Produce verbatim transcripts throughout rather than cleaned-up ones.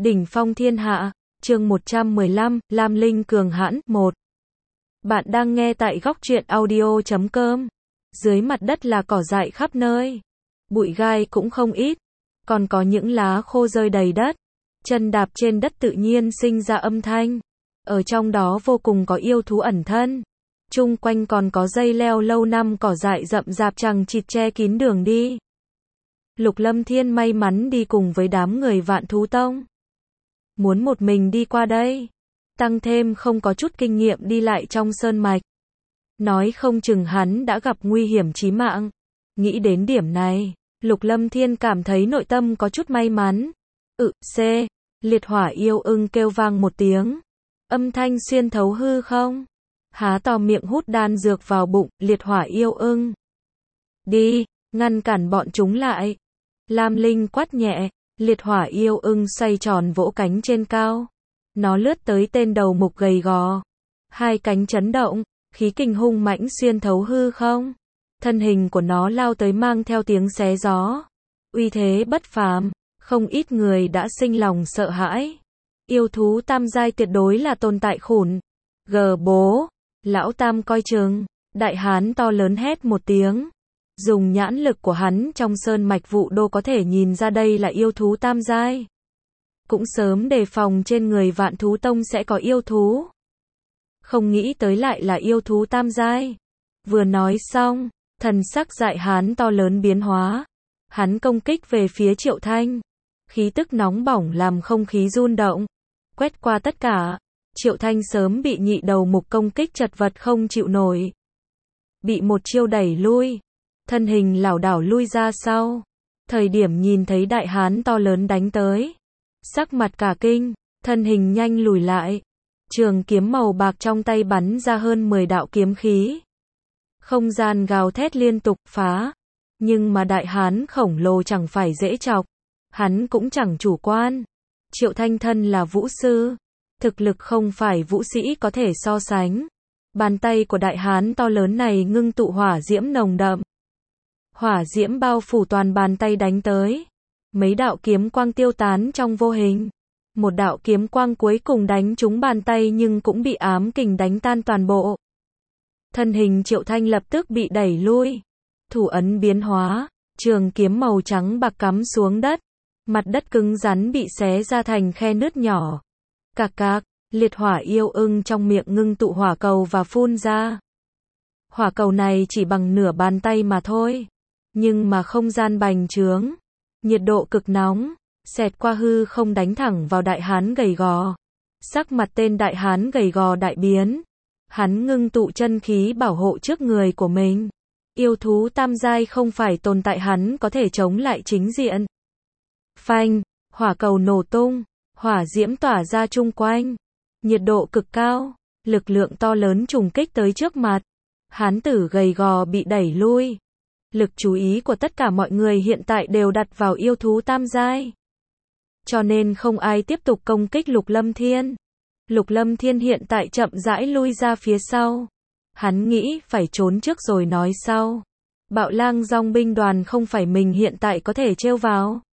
Đỉnh phong thiên hạ, chương một trăm mười lăm, Lam Linh cường hãn, một. Bạn đang nghe tại góc truyện audio chấm com. Dưới mặt đất là cỏ dại khắp nơi. Bụi gai cũng không ít. Còn có những lá khô rơi đầy đất. Chân đạp trên đất tự nhiên sinh ra âm thanh. Ở trong đó vô cùng có yêu thú ẩn thân. Chung quanh còn có dây leo lâu năm cỏ dại rậm rạp chằng chịt che kín đường đi. Lục Lâm Thiên may mắn đi cùng với đám người Vạn Thú Tông. Muốn một mình đi qua đây. Tăng thêm không có chút kinh nghiệm đi lại trong sơn mạch. Nói không chừng hắn đã gặp nguy hiểm chí mạng. Nghĩ đến điểm này, Lục Lâm Thiên cảm thấy nội tâm có chút may mắn. Ừ, C. Liệt hỏa yêu ưng kêu vang một tiếng. Âm thanh xuyên thấu hư không. Há to miệng hút đan dược vào bụng, liệt hỏa yêu ưng. Đi, ngăn cản bọn chúng lại. Lam Linh quát nhẹ, liệt hỏa yêu ưng xoay tròn vỗ cánh trên cao. Nó lướt tới tên đầu mục gầy gò. Hai cánh chấn động, khí kình hung mãnh xuyên thấu hư không. Thân hình của nó lao tới mang theo tiếng xé gió. Uy thế bất phàm, không ít người đã sinh lòng sợ hãi. Yêu thú tam giai tuyệt đối là tồn tại khủng. Gờ bố, lão tam coi chừng, đại hán to lớn hét một tiếng. Dùng nhãn lực của hắn trong sơn mạch Vụ Đô có thể nhìn ra đây là yêu thú tam giai. Cũng sớm đề phòng trên người Vạn Thú Tông sẽ có yêu thú. Không nghĩ tới lại là yêu thú tam giai. Vừa nói xong, thần sắc dại hán to lớn biến hóa. Hắn công kích về phía Triệu Thanh. Khí tức nóng bỏng làm không khí run động. Quét qua tất cả. Triệu Thanh sớm bị nhị đầu mục công kích chật vật không chịu nổi. Bị một chiêu đẩy lui. Thân hình lảo đảo lui ra sau. Thời điểm nhìn thấy đại hán to lớn đánh tới. Sắc mặt cả kinh, thân hình nhanh lùi lại. Trường kiếm màu bạc trong tay bắn ra hơn mười đạo kiếm khí. Không gian gào thét liên tục phá. Nhưng mà đại hán khổng lồ chẳng phải dễ chọc. Hắn cũng chẳng chủ quan. Triệu Thanh thân là vũ sư. Thực lực không phải vũ sĩ có thể so sánh. Bàn tay của đại hán to lớn này ngưng tụ hỏa diễm nồng đậm. Hỏa diễm bao phủ toàn bàn tay đánh tới. Mấy đạo kiếm quang tiêu tán trong vô hình. Một đạo kiếm quang cuối cùng đánh trúng bàn tay nhưng cũng bị ám kình đánh tan toàn bộ. Thân hình Triệu Thanh lập tức bị đẩy lui. Thủ ấn biến hóa, trường kiếm màu trắng bạc cắm xuống đất. Mặt đất cứng rắn bị xé ra thành khe nứt nhỏ. Cạc cạc, liệt hỏa yêu ưng trong miệng ngưng tụ hỏa cầu và phun ra. Hỏa cầu này chỉ bằng nửa bàn tay mà thôi. Nhưng mà không gian bành trướng. Nhiệt độ cực nóng, xẹt qua hư không đánh thẳng vào đại hán gầy gò. Sắc mặt tên đại hán gầy gò đại biến. Hắn ngưng tụ chân khí bảo hộ trước người của mình. Yêu thú tam giai không phải tồn tại hắn có thể chống lại chính diện. Phanh, hỏa cầu nổ tung, hỏa diễm tỏa ra chung quanh. Nhiệt độ cực cao, lực lượng to lớn trùng kích tới trước mặt. Hán tử gầy gò bị đẩy lui. Lực chú ý của tất cả mọi người hiện tại đều đặt vào yêu thú tam giai. Cho nên không ai tiếp tục công kích Lục Lâm Thiên. Lục Lâm Thiên hiện tại chậm rãi lui ra phía sau. Hắn nghĩ phải trốn trước rồi nói sau. Bạo lang dòng binh đoàn không phải mình hiện tại có thể trêu vào.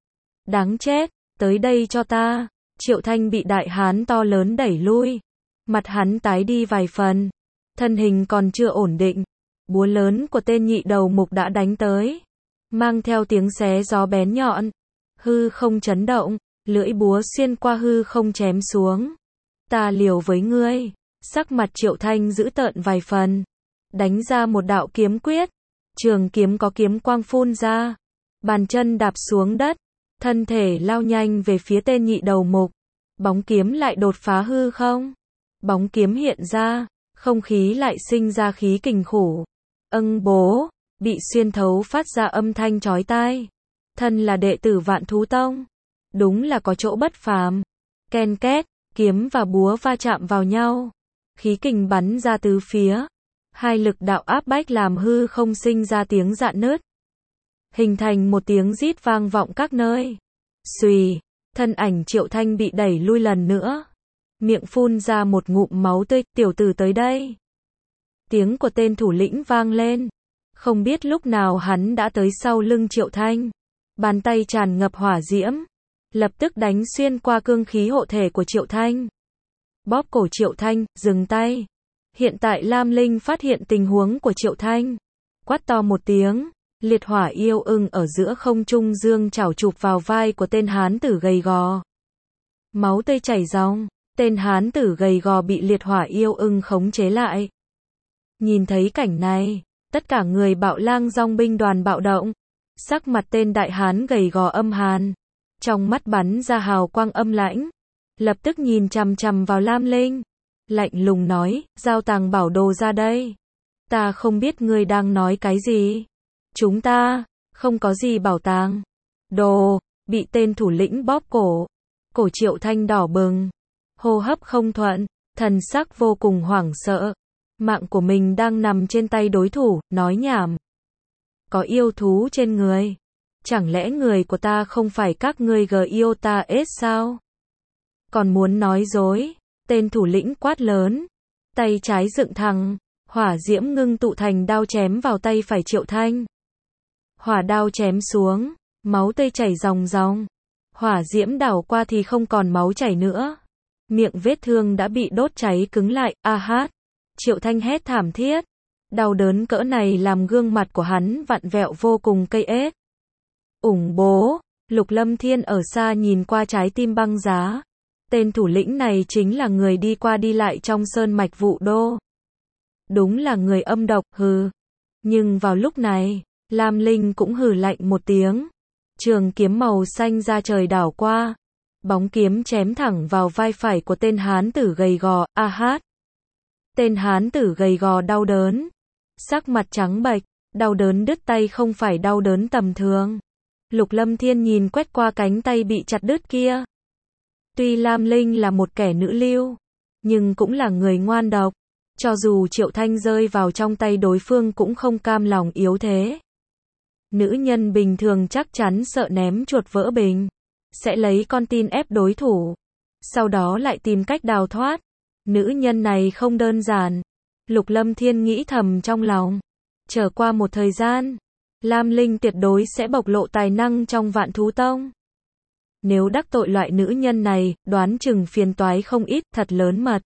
Đáng chết, tới đây cho ta. Triệu Thanh bị đại hán to lớn đẩy lui. Mặt hắn tái đi vài phần. Thân hình còn chưa ổn định. Búa lớn của tên nhị đầu mục đã đánh tới. Mang theo tiếng xé gió bén nhọn. Hư không chấn động. Lưỡi búa xuyên qua hư không chém xuống. Ta liều với ngươi. Sắc mặt Triệu Thanh dữ tợn vài phần. Đánh ra một đạo kiếm quyết. Trường kiếm có kiếm quang phun ra. Bàn chân đạp xuống đất. Thân thể lao nhanh về phía tên nhị đầu mục. Bóng kiếm lại đột phá hư không. Bóng kiếm hiện ra. Không khí lại sinh ra khí kình khủng. Âng bố, bị xuyên thấu phát ra âm thanh chói tai. Thân là đệ tử Vạn Thú Tông. Đúng là có chỗ bất phàm. Ken két, kiếm và búa va chạm vào nhau. Khí kình bắn ra tứ phía. Hai lực đạo áp bách làm hư không sinh ra tiếng rạn nứt. Hình thành một tiếng rít vang vọng các nơi. Xùy, thân ảnh Triệu Thanh bị đẩy lui lần nữa. Miệng phun ra một ngụm máu tươi, tiểu tử tới đây. Tiếng của tên thủ lĩnh vang lên. Không biết lúc nào hắn đã tới sau lưng Triệu Thanh. Bàn tay tràn ngập hỏa diễm. lập tức đánh xuyên qua cương khí hộ thể của Triệu Thanh. Bóp cổ Triệu Thanh, dừng tay. Hiện tại Lam Linh phát hiện tình huống của Triệu Thanh. Quát to một tiếng, liệt hỏa yêu ưng ở giữa không trung dương chảo chụp vào vai của tên hán tử gầy gò. Máu tươi chảy ròng, tên hán tử gầy gò bị liệt hỏa yêu ưng khống chế lại. Nhìn thấy cảnh này, tất cả người Bạo Lang Dòng binh đoàn bạo động. Sắc mặt tên đại hán gầy gò âm hàn, trong mắt bắn ra hào quang âm lãnh, lập tức nhìn chằm chằm vào Lam Linh, lạnh lùng nói, giao tàng bảo đồ ra đây. Ta không biết ngươi đang nói cái gì. Chúng ta, không có gì bảo tàng. Đồ, bị tên thủ lĩnh bóp cổ. Cổ Triệu Thanh đỏ bừng, hô hấp không thuận, thần sắc vô cùng hoảng sợ. Mạng của mình đang nằm trên tay đối thủ, nói nhảm. Có yêu thú trên người. Chẳng lẽ người của ta không phải các ngươi g yêu ta ết sao? Còn muốn nói dối, tên thủ lĩnh quát lớn. Tay trái dựng thẳng, hỏa diễm ngưng tụ thành đao chém vào tay phải Triệu Thanh. Hỏa đao chém xuống, máu tươi chảy ròng ròng. Hỏa diễm đảo qua thì không còn máu chảy nữa. Miệng vết thương đã bị đốt cháy cứng lại, a hát. Triệu Thanh hét thảm thiết. Đau đớn cỡ này làm gương mặt của hắn vặn vẹo vô cùng cây ếch. Ủng bố, Lục Lâm Thiên ở xa nhìn qua trái tim băng giá. Tên thủ lĩnh này chính là người đi qua đi lại trong sơn mạch Vũ Đô. Đúng là người âm độc, hừ. Nhưng vào lúc này, Lam Linh cũng hừ lạnh một tiếng. Trường kiếm màu xanh ra trời đảo qua. Bóng kiếm chém thẳng vào vai phải của tên hán tử gầy gò, a hát. Tên hán tử gầy gò đau đớn. Sắc mặt trắng bệch, đau đớn đứt tay không phải đau đớn tầm thường. Lục Lâm Thiên nhìn quét qua cánh tay bị chặt đứt kia. Tuy Lam Linh là một kẻ nữ lưu, nhưng cũng là người ngoan độc. Cho dù Triệu Thanh rơi vào trong tay đối phương cũng không cam lòng yếu thế. Nữ nhân bình thường chắc chắn sợ ném chuột vỡ bình, sẽ lấy con tin ép đối thủ, sau đó lại tìm cách đào thoát. Nữ nhân này không đơn giản. Lục Lâm Thiên nghĩ thầm trong lòng. Trở qua một thời gian, Lam Linh tuyệt đối sẽ bộc lộ tài năng trong Vạn Thú Tông. Nếu đắc tội loại nữ nhân này, đoán chừng phiền toái không ít, thật lớn mật.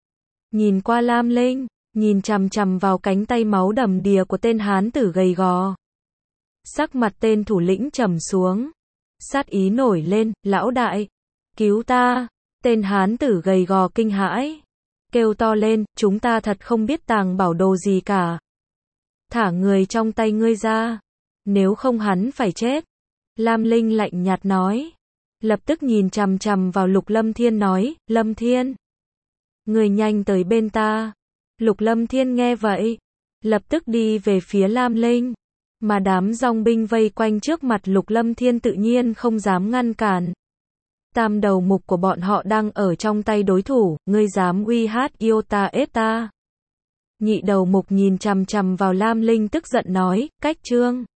Nhìn qua Lam Linh, nhìn chằm chằm vào cánh tay máu đầm đìa của tên hán tử gầy gò. Sắc mặt tên thủ lĩnh trầm xuống. Sát ý nổi lên, lão đại, cứu ta. Tên hán tử gầy gò kinh hãi, kêu to lên, chúng ta thật không biết tàng bảo đồ gì cả. Thả người trong tay ngươi ra, nếu không hắn phải chết. Lam Linh lạnh nhạt nói. Lập tức nhìn chằm chằm vào Lục Lâm Thiên nói, Lâm Thiên, người nhanh tới bên ta. Lục Lâm Thiên nghe vậy, lập tức đi về phía Lam Linh. Mà đám dòng binh vây quanh trước mặt Lục Lâm Thiên tự nhiên không dám ngăn cản. Tam đầu mục của bọn họ đang ở trong tay đối thủ, ngươi dám uy hát yêu ta ết ta. Nhị đầu mục nhìn chằm chằm vào Lam Linh tức giận nói, cách trương.